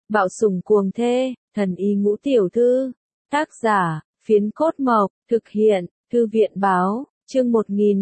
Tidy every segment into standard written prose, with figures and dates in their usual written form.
Bạo sủng cuồng thê, thần y ngũ tiểu thư. Tác giả, Phiến Cốt Mộc, thực hiện, Thư viện báo, chương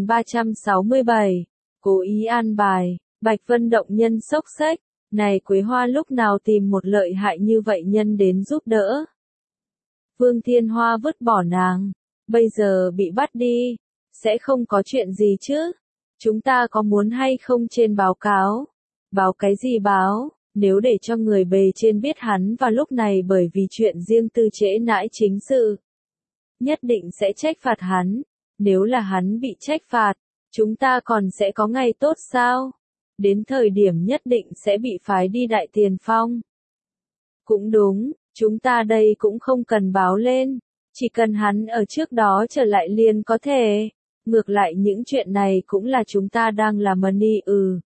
1367. Cố ý an bài, Bạch Vân động nhân sốc xách. Này Quế Hoa lúc nào tìm một lợi hại như vậy nhân đến giúp đỡ. Vương Thiên Hoa vứt bỏ nàng, bây giờ bị bắt đi, sẽ không có chuyện gì chứ? Chúng ta có muốn hay không trên báo cáo? Báo cái gì báo? Nếu để cho người bề trên biết hắn vào lúc này bởi vì chuyện riêng tư trễ nãi chính sự, nhất định sẽ trách phạt hắn. Nếu là hắn bị trách phạt, chúng ta còn sẽ có ngày tốt sao? Đến thời điểm nhất định sẽ bị phái đi Đại Tiền Phong. Cũng đúng, chúng ta đây cũng không cần báo lên, chỉ cần hắn ở trước đó trở lại liền có thể. Ngược lại những chuyện này cũng là chúng ta đang làm money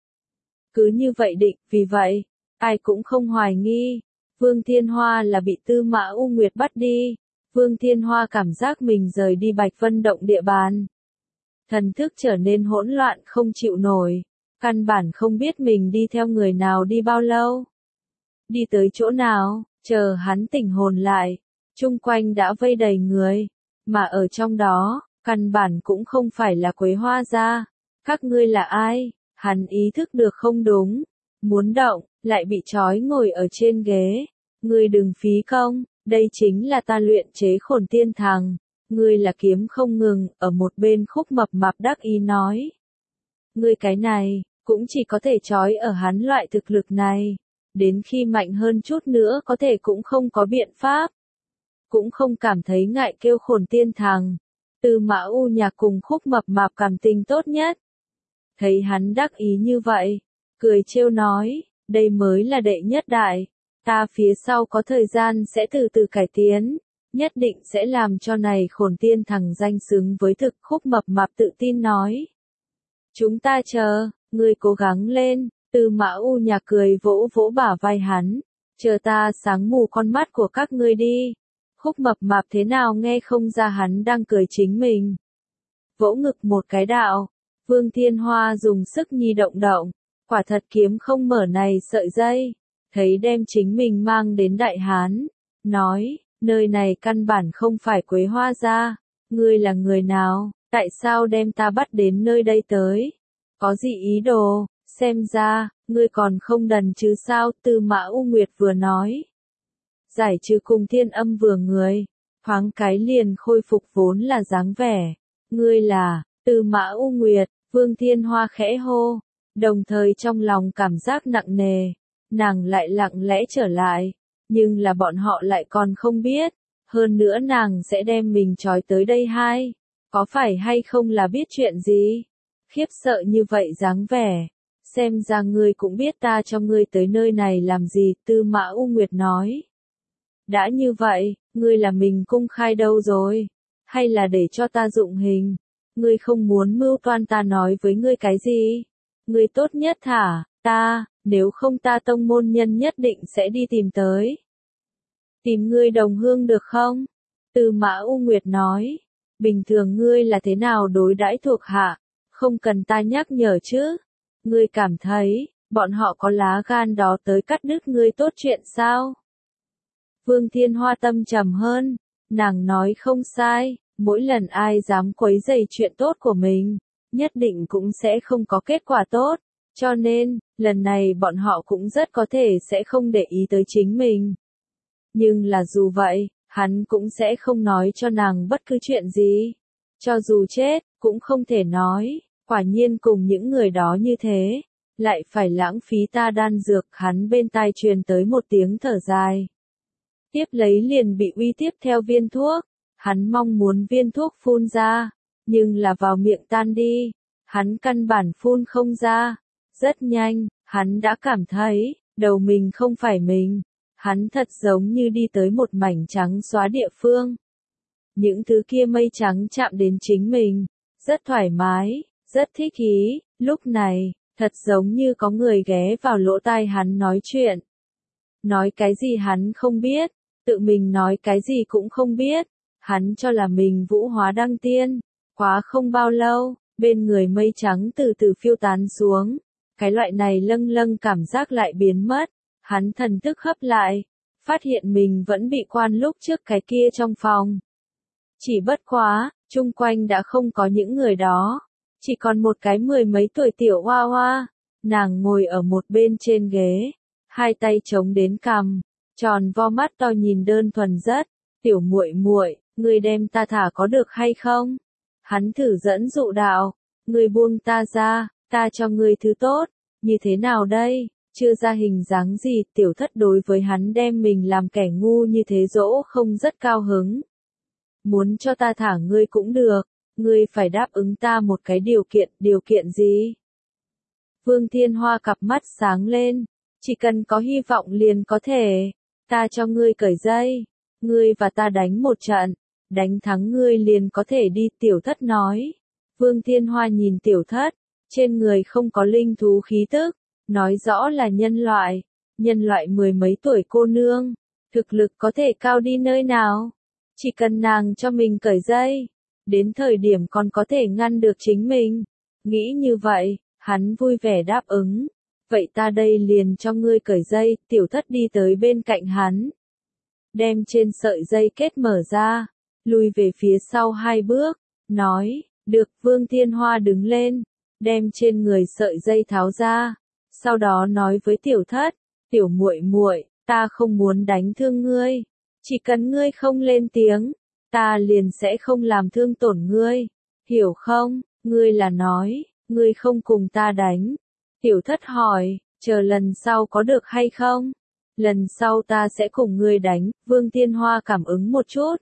Cứ như vậy định, vì vậy, ai cũng không hoài nghi. Vương Thiên Hoa là bị Tư Mã U Nguyệt bắt đi. Vương Thiên Hoa cảm giác mình rời đi Bạch Vân động địa bàn. Thần thức trở nên hỗn loạn không chịu nổi. Căn bản không biết mình đi theo người nào đi bao lâu. Đi tới chỗ nào, chờ hắn tỉnh hồn lại. Chung quanh đã vây đầy người. Mà ở trong đó, căn bản cũng không phải là Quế Hoa gia. Các ngươi là ai? Hắn ý thức được không đúng. Muốn động, lại bị trói ngồi ở trên ghế. Ngươi đừng phí công, đây chính là ta luyện chế Khổn Tiên Thằng. Ngươi là kiếm không ngừng, ở một bên Khúc Mập Mạp đắc ý nói. Ngươi cái này, cũng chỉ có thể trói ở hắn loại thực lực này. Đến khi mạnh hơn chút nữa có thể cũng không có biện pháp. Cũng không cảm thấy ngại kêu Khổn Tiên Thằng. Tư Mã U Nhạc cùng Khúc Mập Mạp cảm tình tốt nhất. Thấy hắn đắc ý như vậy, cười trêu nói, đây mới là đệ nhất đại. Ta phía sau có thời gian sẽ từ từ cải tiến. Nhất định sẽ làm cho này Khổn Tiên Thằng danh xứng với thực. Khúc Mập Mạp tự tin nói. Chúng ta chờ, ngươi cố gắng lên. Tư Mã U Nhạc cười vỗ vỗ bả vai hắn. Chờ ta sáng mù con mắt của các ngươi đi. Khúc Mập Mạp thế nào nghe không ra hắn đang cười chính mình. Vỗ ngực một cái đạo. Vương Thiên Hoa dùng sức nhi động động. Quả thật kiếm không mở này sợi dây. Thấy đem chính mình mang đến Đại Hán. Nói, nơi này căn bản không phải Quế Hoa gia. Ngươi là người nào, tại sao đem ta bắt đến nơi đây tới? Có gì ý đồ, xem ra, ngươi còn không đần chứ sao? Tư Mã U Nguyệt vừa nói. Giải trừ cùng Thiên Âm vừa người. Thoáng cái liền khôi phục vốn là dáng vẻ. Ngươi là, Tư Mã U Nguyệt, Vương Thiên Hoa khẽ hô. Đồng thời trong lòng cảm giác nặng nề. Nàng lại lặng lẽ trở lại. Nhưng là bọn họ lại còn không biết. Hơn nữa nàng sẽ đem mình trói tới đây hay? Có phải hay không là biết chuyện gì? Khiếp sợ như vậy dáng vẻ. Xem ra ngươi cũng biết ta cho ngươi tới nơi này làm gì? Tư Mã U Nguyệt nói. Đã như vậy, ngươi là mình công khai đâu rồi? Hay là để cho ta dụng hình? Ngươi không muốn mưu toan ta nói với ngươi cái gì? Ngươi tốt nhất thả ta, nếu không ta tông môn nhân nhất định sẽ đi tìm tới. Tìm ngươi đồng hương được không? Tư Mã U Nguyệt nói. Bình thường ngươi là thế nào đối đãi thuộc hạ? Không cần ta nhắc nhở chứ? Ngươi cảm thấy, bọn họ có lá gan đó tới cắt đứt ngươi tốt chuyện sao? Vương Thiên Hoa tâm trầm hơn. Nàng nói không sai, mỗi lần ai dám quấy rầy chuyện tốt của mình, nhất định cũng sẽ không có kết quả tốt. Cho nên, lần này bọn họ cũng rất có thể sẽ không để ý tới chính mình. Nhưng là dù vậy, hắn cũng sẽ không nói cho nàng bất cứ chuyện gì. Cho dù chết, cũng không thể nói. Quả nhiên cùng những người đó như thế, lại phải lãng phí ta đan dược. Hắn bên tai truyền tới một tiếng thở dài. Tiếp lấy liền bị uy tiếp theo viên thuốc. Hắn mong muốn viên thuốc phun ra, nhưng là vào miệng tan đi. Hắn căn bản phun không ra. Rất nhanh, hắn đã cảm thấy, đầu mình không phải mình. Hắn thật giống như đi tới một mảnh trắng xóa địa phương. Những thứ kia mây trắng chạm đến chính mình. Rất thoải mái, rất thích ý. Lúc này, thật giống như có người ghé vào lỗ tai hắn nói chuyện. Nói cái gì hắn không biết. Tự mình nói cái gì cũng không biết. Hắn cho là mình vũ hóa đăng tiên. Quá không bao lâu, bên người mây trắng từ từ phiêu tán xuống. Cái loại này lâng lâng cảm giác lại biến mất. Hắn thần thức hấp lại, phát hiện mình vẫn bị quan lúc trước cái kia trong phòng. Chỉ bất quá, chung quanh đã không có những người đó, chỉ còn một cái 10 mấy tuổi tiểu hoa hoa, nàng ngồi ở một bên trên ghế, hai tay chống đến cằm, tròn vo mắt to nhìn đơn thuần rất, tiểu muội muội, ngươi đem ta thả có được hay không? Hắn thử dẫn dụ đạo, ngươi buông ta ra, ta cho ngươi thứ tốt, như thế nào đây? Chưa ra hình dáng gì, tiểu thất đối với hắn đem mình làm kẻ ngu như thế dỗ không rất cao hứng. Muốn cho ta thả ngươi cũng được, ngươi phải đáp ứng ta một cái điều kiện gì? Vương Thiên Hoa cặp mắt sáng lên, chỉ cần có hy vọng liền có thể, ta cho ngươi cởi dây, ngươi và ta đánh một trận, đánh thắng ngươi liền có thể đi, tiểu thất nói. Vương Thiên Hoa nhìn tiểu thất, trên người không có linh thú khí tức, nói rõ là nhân loại 10 mấy tuổi cô nương, thực lực có thể cao đi nơi nào, chỉ cần nàng cho mình cởi dây, đến thời điểm còn có thể ngăn được chính mình, nghĩ như vậy, hắn vui vẻ đáp ứng, vậy ta đây liền cho ngươi cởi dây, tiểu thất đi tới bên cạnh hắn, đem trên sợi dây kết mở ra, lùi về phía sau 2 bước, nói, được. Vương Thiên Hoa đứng lên, đem trên người sợi dây tháo ra, sau đó nói với tiểu thất, tiểu muội muội, ta không muốn đánh thương ngươi, chỉ cần ngươi không lên tiếng, ta liền sẽ không làm thương tổn ngươi, hiểu không? Ngươi là nói, ngươi không cùng ta đánh. Tiểu thất hỏi, chờ lần sau có được hay không? Lần sau ta sẽ cùng ngươi đánh. Vương Thiên Hoa cảm ứng một chút.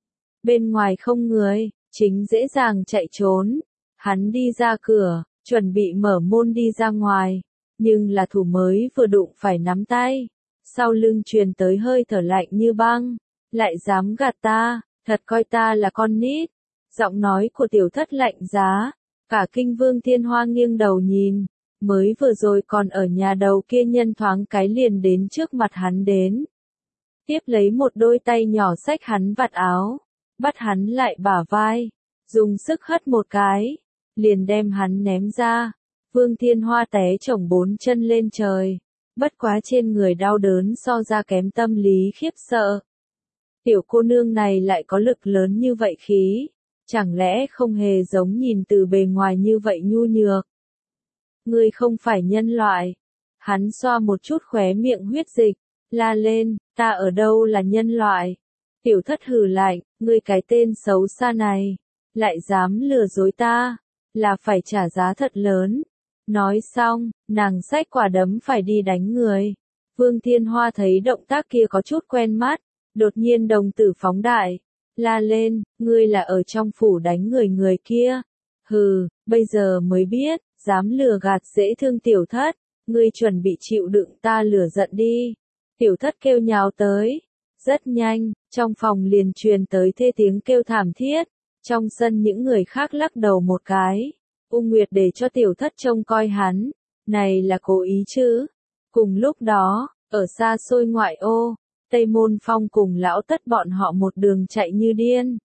Bên ngoài không người, chính dễ dàng chạy trốn. Hắn đi ra cửa, chuẩn bị mở môn đi ra ngoài, nhưng là thủ mới vừa đụng phải nắm tay, sau lưng truyền tới hơi thở lạnh như băng, lại dám gạt ta, thật coi ta là con nít. Giọng nói của tiểu thất lạnh giá, cả kinh Vương Thiên Hoa nghiêng đầu nhìn, mới vừa rồi còn ở nhà đầu kia nhân thoáng cái liền đến trước mặt hắn đến. Tiếp lấy một đôi tay nhỏ xách hắn vạt áo, bắt hắn lại bả vai, dùng sức hất một cái, liền đem hắn ném ra. Vương Thiên Hoa té chổng 4 chân lên trời, bất quá trên người đau đớn so ra kém tâm lý khiếp sợ. Tiểu cô nương này lại có lực lớn như vậy khí, chẳng lẽ không hề giống nhìn từ bề ngoài như vậy nhu nhược. Ngươi không phải nhân loại. Hắn xoa một chút khóe miệng huyết dịch, la lên, ta ở đâu là nhân loại. Tiểu thất hừ lạnh, ngươi cái tên xấu xa này, lại dám lừa dối ta, là phải trả giá thật lớn. Nói xong, nàng xách quả đấm phải đi đánh người. Vương Thiên Hoa thấy động tác kia có chút quen mắt, đột nhiên đồng tử phóng đại, la lên, ngươi là ở trong phủ đánh người kia. Hừ, bây giờ mới biết, dám lừa gạt dễ thương tiểu thất, ngươi chuẩn bị chịu đựng ta lửa giận đi. Tiểu thất kêu nhào tới, rất nhanh, trong phòng liền truyền tới thê tiếng kêu thảm thiết, trong sân những người khác lắc đầu một cái. Ung Nguyệt để cho tiểu thất trông coi hắn, này là cố ý chứ. Cùng lúc đó, ở xa xôi ngoại ô, Tây Môn Phong cùng lão tất bọn họ một đường chạy như điên.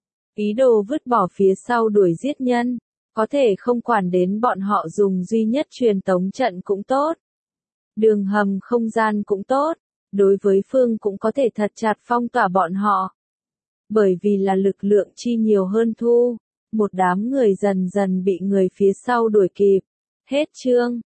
Ý đồ vứt bỏ phía sau đuổi giết nhân, có thể không quản đến bọn họ dùng duy nhất truyền tống trận cũng tốt. Đường hầm không gian cũng tốt, đối với phương cũng có thể thật chặt phong tỏa bọn họ. Bởi vì là lực lượng chi nhiều hơn thu, một đám người dần dần bị người phía sau đuổi kịp. Hết chương.